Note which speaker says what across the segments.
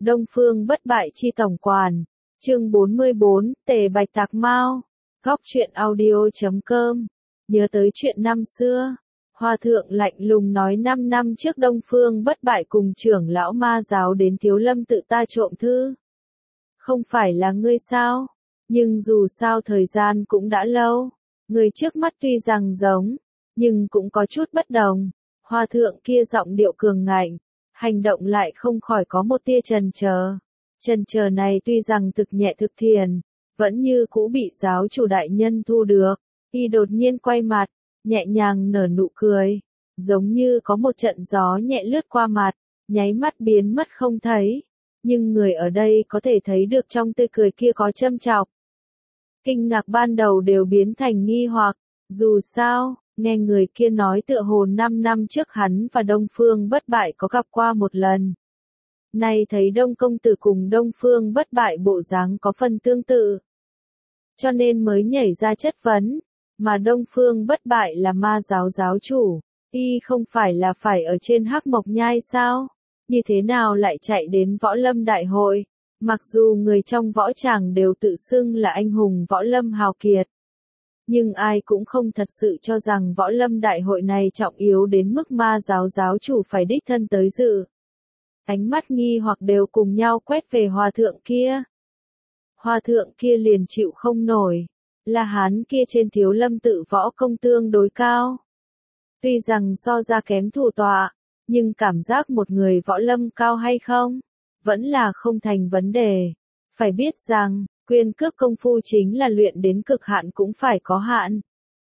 Speaker 1: Đông Phương bất bại chi tổng quản. Chương 44, Tề Bạch Tạc Mao. Góc truyện audio.com. Nhớ tới chuyện năm xưa. Hòa thượng lạnh lùng nói 5 năm trước Đông Phương bất bại cùng trưởng lão ma giáo đến Thiếu Lâm tự ta trộm thư. Không phải là ngươi sao? Nhưng dù sao thời gian cũng đã lâu. Người trước mắt tuy rằng giống, nhưng cũng có chút bất đồng. Hòa thượng kia giọng điệu cường ngạnh, hành động lại không khỏi có một tia chần chờ. Chần chờ này tuy rằng thực nhẹ thực thiền, vẫn như cũ bị giáo chủ đại nhân thu được. Y đột nhiên quay mặt, nhẹ nhàng nở nụ cười, giống như có một trận gió nhẹ lướt qua mặt, nháy mắt biến mất không thấy. Nhưng người ở đây có thể thấy được trong tươi cười kia có châm chọc. Kinh ngạc ban đầu đều biến thành nghi hoặc, dù sao, nghe người kia nói tựa hồ 5 năm trước hắn và Đông Phương bất bại có gặp qua một lần. Nay thấy Đông công tử cùng Đông Phương bất bại bộ dáng có phần tương tự, cho nên mới nhảy ra chất vấn, mà Đông Phương bất bại là ma giáo giáo chủ, y không phải là phải ở trên Hắc Mộc Nhai sao? Như thế nào lại chạy đến Võ Lâm Đại hội? Mặc dù người trong võ tràng đều tự xưng là anh hùng Võ Lâm hào kiệt, nhưng ai cũng không thật sự cho rằng Võ Lâm Đại hội này trọng yếu đến mức ma giáo giáo chủ phải đích thân tới dự. Ánh mắt nghi hoặc đều cùng nhau quét về hòa thượng kia. Hòa thượng kia liền chịu không nổi, là hắn kia trên Thiếu Lâm tự võ công tương đối cao. Tuy rằng so ra kém thủ tọa, nhưng cảm giác một người võ lâm cao hay không, vẫn là không thành vấn đề. Phải biết rằng, quyền cước công phu chính là luyện đến cực hạn cũng phải có hạn.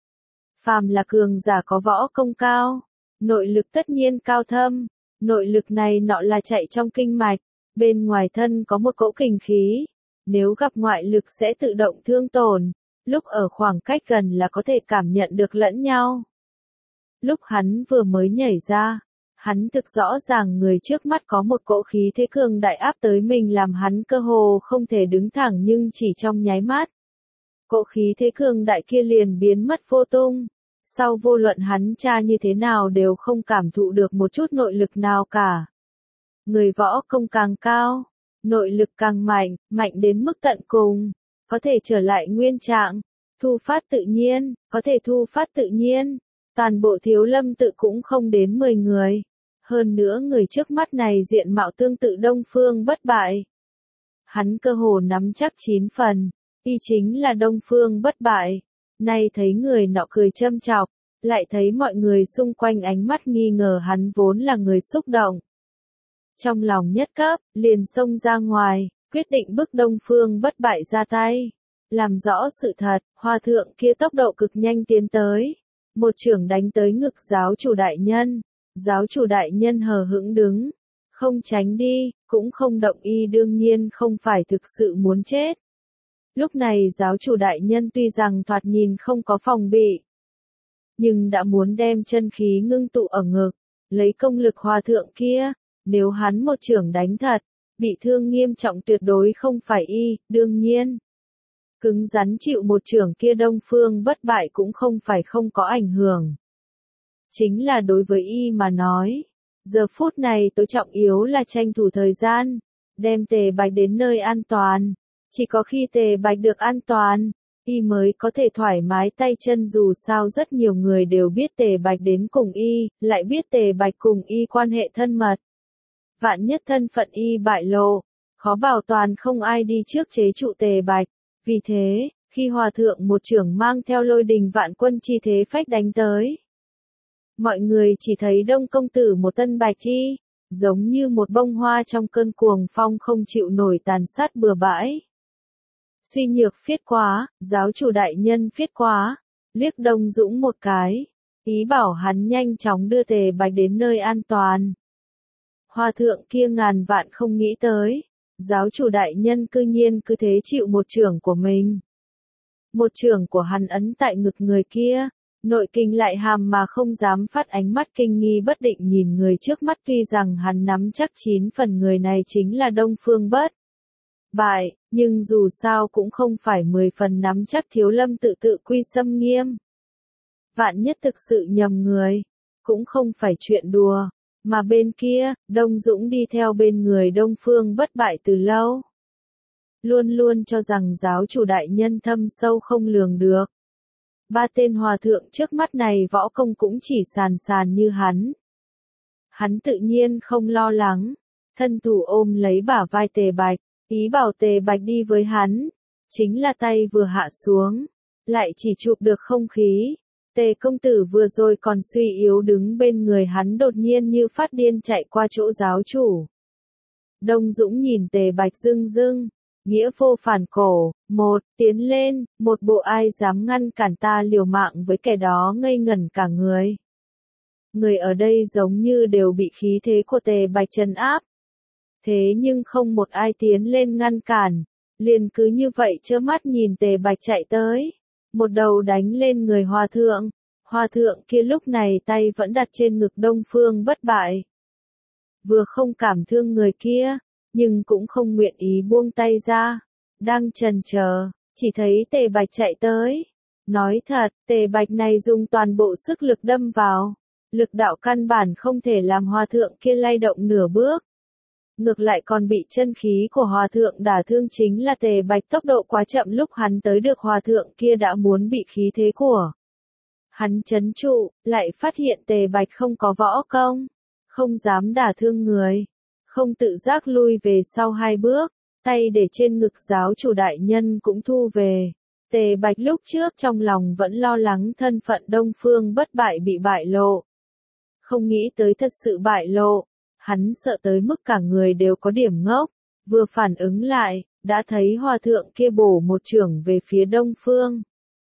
Speaker 1: Phàm là cường giả có võ công cao, nội lực tất nhiên cao thâm, nội lực này nọ là chạy trong kinh mạch, bên ngoài thân có một cỗ kình khí, nếu gặp ngoại lực sẽ tự động thương tổn, lúc ở khoảng cách gần là có thể cảm nhận được lẫn nhau. Lúc hắn vừa mới nhảy ra, hắn thực rõ ràng người trước mắt có một cỗ khí thế cường đại áp tới mình làm hắn cơ hồ không thể đứng thẳng, nhưng chỉ trong nháy mắt, cỗ khí thế cường đại kia liền biến mất vô tung. Sau vô luận hắn tra như thế nào đều không cảm thụ được một chút nội lực nào cả. Người võ công càng cao, nội lực càng mạnh, mạnh đến mức tận cùng, có thể trở lại nguyên trạng, thu phát tự nhiên, có thể thu phát tự nhiên. Toàn bộ Thiếu Lâm tự cũng không đến 10 người. Hơn nữa người trước mắt này diện mạo tương tự Đông Phương bất bại. Hắn cơ hồ nắm chắc 9 phần, y chính là Đông Phương bất bại. Nay thấy người nọ cười châm chọc, lại thấy mọi người xung quanh ánh mắt nghi ngờ hắn vốn là người xúc động. Trong lòng nhất cấp, liền xông ra ngoài, quyết định bức Đông Phương bất bại ra tay. Làm rõ sự thật, hòa thượng kia tốc độ cực nhanh tiến tới. Một chưởng đánh tới ngực giáo chủ đại nhân. Giáo chủ đại nhân hờ hững đứng, không tránh đi, cũng không động, y đương nhiên không phải thực sự muốn chết. Lúc này giáo chủ đại nhân tuy rằng thoạt nhìn không có phòng bị, nhưng đã muốn đem chân khí ngưng tụ ở ngực, lấy công lực hòa thượng kia, nếu hắn một chưởng đánh thật, bị thương nghiêm trọng tuyệt đối không phải y, đương nhiên. Cứng rắn chịu một chưởng kia Đông Phương bất bại cũng không phải không có ảnh hưởng. Chính là đối với y mà nói, giờ phút này tối trọng yếu là tranh thủ thời gian, đem Tề Bạch đến nơi an toàn. Chỉ có khi Tề Bạch được an toàn, y mới có thể thoải mái tay chân, dù sao rất nhiều người đều biết Tề Bạch đến cùng y, lại biết Tề Bạch cùng y quan hệ thân mật. Vạn nhất thân phận y bại lộ, khó bảo toàn không ai đi trước chế trụ Tề Bạch. Vì thế, khi hòa thượng một chưởng mang theo lôi đình vạn quân chi thế phách đánh tới, mọi người chỉ thấy Đông công tử một thân bạch y, giống như một bông hoa trong cơn cuồng phong không chịu nổi tàn sát bừa bãi. Suy nhược phiết quá, giáo chủ đại nhân phiết quá, liếc Đông Dũng một cái, ý bảo hắn nhanh chóng đưa Tề Bạch đến nơi an toàn. Hòa thượng kia ngàn vạn không nghĩ tới, giáo chủ đại nhân cư nhiên cứ thế chịu một chưởng của mình. Một chưởng của hắn ấn tại ngực người kia. Nội kinh lại hàm mà không dám phát, ánh mắt kinh nghi bất định nhìn người trước mắt, tuy rằng hắn nắm chắc 9 phần người này chính là Đông Phương bất bại, nhưng dù sao cũng không phải 10 phần nắm chắc Thiếu Lâm tự tự quy xâm nghiêm. Vạn nhất thực sự nhầm người, cũng không phải chuyện đùa. Mà bên kia, Đông Dũng đi theo bên người Đông Phương Bất Bại từ lâu. Luôn luôn cho rằng giáo chủ đại nhân thâm sâu không lường được. Ba tên hòa thượng trước mắt này võ công cũng chỉ sàn sàn như hắn. Hắn tự nhiên không lo lắng, thân thủ ôm lấy bả vai Tề Bạch, ý bảo Tề Bạch đi với hắn. Chính là tay vừa hạ xuống, lại chỉ chụp được không khí. Tề công tử vừa rồi còn suy yếu đứng bên người hắn đột nhiên như phát điên chạy qua chỗ giáo chủ. Đông Dũng nhìn Tề Bạch rưng rưng, nghĩa vô phản cổ, một, tiến lên, một bộ ai dám ngăn cản ta liều mạng với kẻ đó ngây ngẩn cả người. Người ở đây giống như đều bị khí thế của Tề Bạch trấn áp. Thế nhưng không một ai tiến lên ngăn cản, liền cứ như vậy trơ mắt nhìn Tề Bạch chạy tới. Một đầu đánh lên người hòa thượng. Hòa thượng kia lúc này tay vẫn đặt trên ngực Đông Phương Bất Bại. Vừa không cảm thương người kia, nhưng cũng không nguyện ý buông tay ra. Đang chần chờ, chỉ thấy Tề Bạch chạy tới. Nói thật, Tề Bạch này dùng toàn bộ sức lực đâm vào. Lực đạo căn bản không thể làm hòa thượng kia lay động nửa bước. Ngược lại còn bị chân khí của hòa thượng đả thương, chính là Tề Bạch tốc độ quá chậm, lúc hắn tới được hòa thượng kia đã muốn bị khí thế của hắn trấn trụ, lại phát hiện Tề Bạch không có võ công, không dám đả thương người, không tự giác lui về sau 2 bước, tay để trên ngực giáo chủ đại nhân cũng thu về. Tề Bạch lúc trước trong lòng vẫn lo lắng thân phận Đông Phương Bất Bại bị bại lộ. Không nghĩ tới thật sự bại lộ. Hắn sợ tới mức cả người đều có điểm ngốc, vừa phản ứng lại, đã thấy hòa thượng kia bổ một chưởng về phía Đông Phương.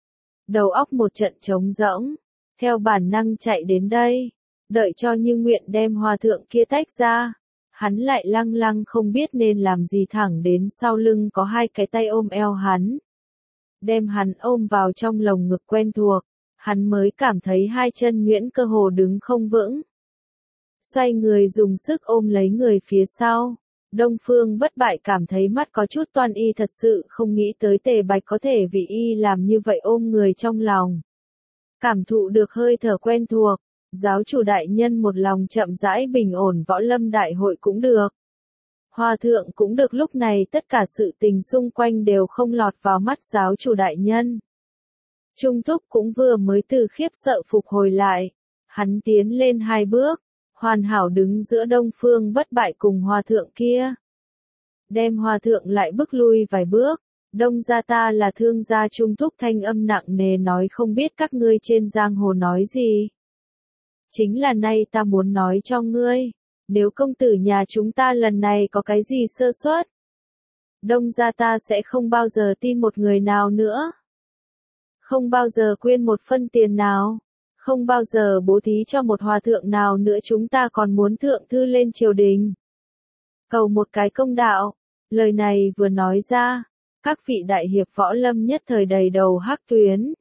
Speaker 1: Đầu óc một trận trống rỗng, theo bản năng chạy đến đây, đợi cho Như Nguyện đem hòa thượng kia tách ra. Hắn lại lăng lăng không biết nên làm gì, thẳng đến sau lưng có 2 cái tay ôm eo hắn. Đem hắn ôm vào trong lồng ngực quen thuộc, hắn mới cảm thấy 2 chân nhuyễn cơ hồ đứng không vững. Xoay người dùng sức ôm lấy người phía sau. Đông Phương Bất Bại cảm thấy mắt có chút toan, y thật sự không nghĩ tới Tề Bạch có thể vì y làm như vậy, ôm người trong lòng. Cảm thụ được hơi thở quen thuộc, giáo chủ đại nhân một lòng chậm rãi bình ổn võ lâm đại hội cũng được. Hòa thượng cũng được, lúc này tất cả sự tình xung quanh đều không lọt vào mắt giáo chủ đại nhân. Trung Thúc cũng vừa mới từ khiếp sợ phục hồi lại. Hắn tiến lên 2 bước. Hoàn hảo đứng giữa Đông Phương Bất Bại cùng hòa thượng kia. Đem hòa thượng lại bước lui vài bước. Đông gia ta là thương gia. Trung Thúc thanh âm nặng nề nói, không biết các ngươi trên giang hồ nói gì. Chính là nay ta muốn nói cho ngươi. Nếu công tử nhà chúng ta lần này có cái gì sơ suất, Đông gia ta sẽ không bao giờ tin một người nào nữa. Không bao giờ quyên một phân tiền nào. Không bao giờ bố thí cho một hòa thượng nào nữa, chúng ta còn muốn thượng thư lên triều đình. Cầu một cái công đạo. Lời này vừa nói ra, các vị đại hiệp võ lâm nhất thời đầy đầu hắc tuyến.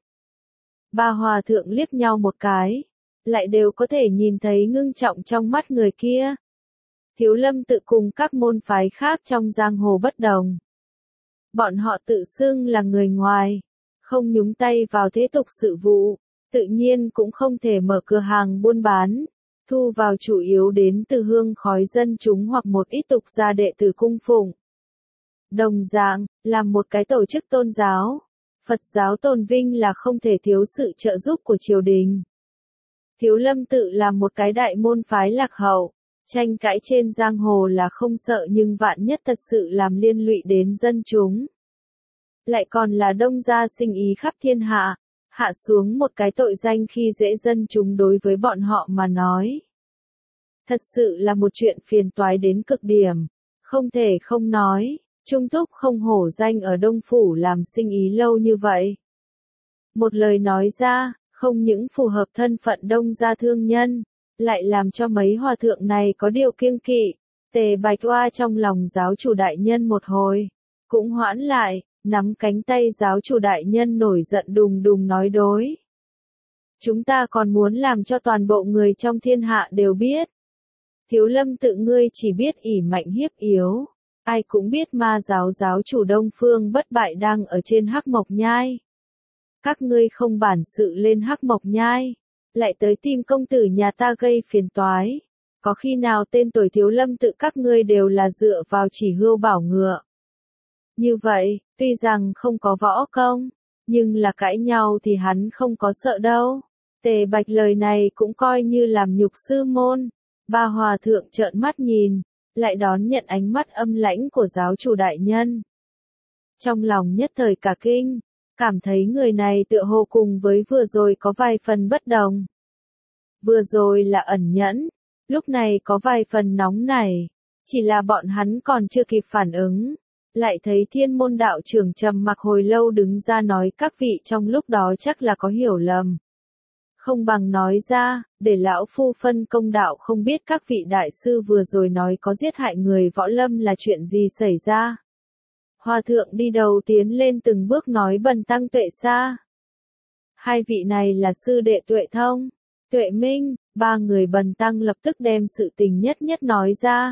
Speaker 1: 3 hòa thượng liếc nhau một cái, lại đều có thể nhìn thấy ngưng trọng trong mắt người kia. Thiếu Lâm tự cùng các môn phái khác trong giang hồ bất đồng. Bọn họ tự xưng là người ngoài, không nhúng tay vào thế tục sự vụ. Tự nhiên cũng không thể mở cửa hàng buôn bán, thu vào chủ yếu đến từ hương khói dân chúng hoặc một ít tục gia đệ tử cung phụng. Đồng dạng, làm một cái tổ chức tôn giáo, Phật giáo tôn vinh là không thể thiếu sự trợ giúp của triều đình. Thiếu Lâm tự là một cái đại môn phái lạc hậu, tranh cãi trên giang hồ là không sợ, nhưng vạn nhất thật sự làm liên lụy đến dân chúng. Lại còn là Đông gia sinh ý khắp thiên hạ. Hạ xuống một cái tội danh khi dễ dân chúng, đối với bọn họ mà nói. Thật sự là một chuyện phiền toái đến cực điểm. Không thể không nói, Trung Thúc không hổ danh ở Đông Phủ làm sinh ý lâu như vậy. Một lời nói ra, không những phù hợp thân phận Đông gia thương nhân, lại làm cho mấy hòa thượng này có điều kiêng kỵ. Tề Bạch oa trong lòng giáo chủ đại nhân một hồi, cũng hoãn lại. Nắm cánh tay giáo chủ đại nhân nổi giận đùng đùng nói đối. Chúng ta còn muốn làm cho toàn bộ người trong thiên hạ đều biết. Thiếu Lâm tự ngươi chỉ biết ỷ mạnh hiếp yếu. Ai cũng biết ma giáo giáo chủ Đông Phương Bất Bại đang ở trên Hắc Mộc Nhai. Các ngươi không bản sự lên Hắc Mộc Nhai, lại tới tìm công tử nhà ta gây phiền toái. Có khi nào tên tuổi Thiếu Lâm tự các ngươi đều là dựa vào chỉ hươu bảo ngựa. Như vậy, tuy rằng không có võ công, nhưng là cãi nhau thì hắn không có sợ đâu. Tề Bạch lời này cũng coi như làm nhục sư môn. Ba hòa thượng trợn mắt nhìn, lại đón nhận ánh mắt âm lãnh của giáo chủ đại nhân. Trong lòng nhất thời cả kinh, cảm thấy người này tựa hồ cùng với vừa rồi có vài phần bất đồng. Vừa rồi là ẩn nhẫn, lúc này có vài phần nóng nảy, chỉ là bọn hắn còn chưa kịp phản ứng. Lại thấy Thiên Môn đạo trưởng trầm mặc hồi lâu đứng ra nói các vị trong lúc đó chắc là có hiểu lầm. Không bằng nói ra, để lão phu phân công đạo, không biết các vị đại sư vừa rồi nói có giết hại người võ lâm là chuyện gì xảy ra. Hòa thượng đi đầu tiến lên từng bước nói bần tăng Tuệ Sa. Hai vị này là sư đệ Tuệ Thông, Tuệ Minh, ba người bần tăng lập tức đem sự tình nhất nhất nói ra.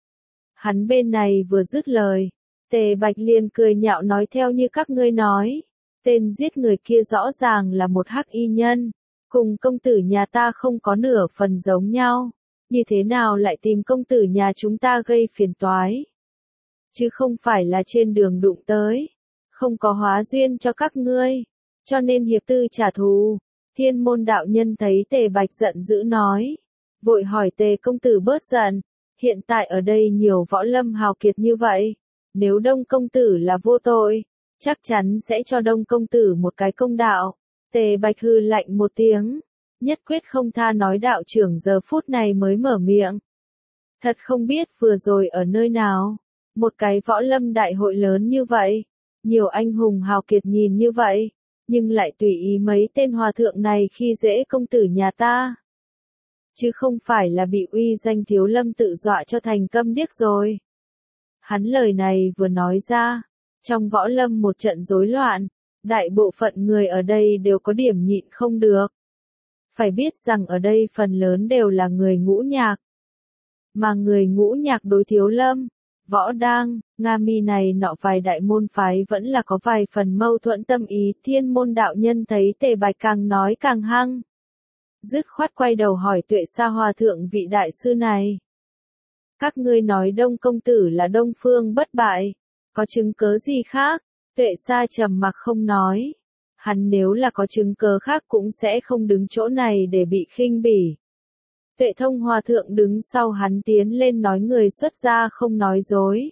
Speaker 1: Hắn bên này vừa dứt lời, Tề Bạch liền cười nhạo nói theo như các ngươi nói, tên giết người kia rõ ràng là một hắc y nhân, cùng công tử nhà ta không có nửa phần giống nhau, như thế nào lại tìm công tử nhà chúng ta gây phiền toái? Chứ không phải là trên đường đụng tới, không có hóa duyên cho các ngươi, cho nên hiệp tư trả thù. Thiên Môn đạo nhân thấy Tề Bạch giận dữ nói, vội hỏi Tề công tử bớt giận, hiện tại ở đây nhiều võ lâm hào kiệt như vậy, nếu Đông công tử là vô tội, chắc chắn sẽ cho Đông công tử một cái công đạo. Tề Bạch hừ lạnh một tiếng, nhất quyết không tha nói đạo trưởng giờ phút này mới mở miệng. Thật không biết vừa rồi ở nơi nào, một cái võ lâm đại hội lớn như vậy, nhiều anh hùng hào kiệt nhìn như vậy, nhưng lại tùy ý mấy tên hòa thượng này khi dễ công tử nhà ta. Chứ không phải là bị uy danh Thiếu Lâm tự dọa cho thành câm điếc rồi. Hắn lời này vừa nói ra, trong võ lâm một trận rối loạn, đại bộ phận người ở đây đều có điểm nhịn không được. Phải biết rằng ở đây phần lớn đều là người ngũ nhạc. Mà người ngũ nhạc đối Thiếu Lâm, Võ Đang, Nga Mi này nọ vài đại môn phái vẫn là có vài phần mâu thuẫn tâm ý. Thiên Môn đạo nhân thấy Tề Bạch càng nói càng hăng, dứt khoát quay đầu hỏi Tuệ Sa hòa thượng vị đại sư này. Các ngươi nói Đông công tử là Đông Phương bất bại, có chứng cớ gì khác? Tuệ Sa trầm mặc không nói. Hắn nếu là có chứng cớ khác cũng sẽ không đứng chỗ này để bị khinh bỉ. Tuệ Thông hòa thượng đứng sau hắn tiến lên nói người xuất gia không nói dối.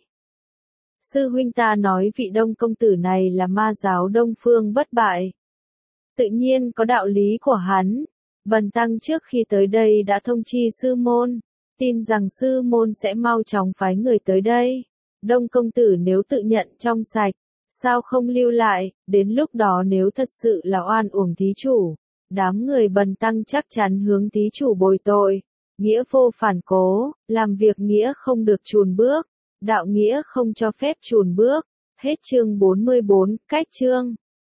Speaker 1: Sư huynh ta nói vị Đông công tử này là ma giáo Đông Phương bất bại. Tự nhiên có đạo lý của hắn. Bần tăng trước khi tới đây đã thông chi sư môn, tin rằng sư môn sẽ mau chóng phái người tới đây. Đông công tử nếu tự nhận trong sạch, sao không lưu lại, đến lúc đó nếu thật sự là oan uổng thí chủ, đám người bần tăng chắc chắn hướng thí chủ bồi tội. Nghĩa vô phản cố, làm việc nghĩa không được chùn bước, đạo nghĩa không cho phép chùn bước. Hết chương 44, cách chương.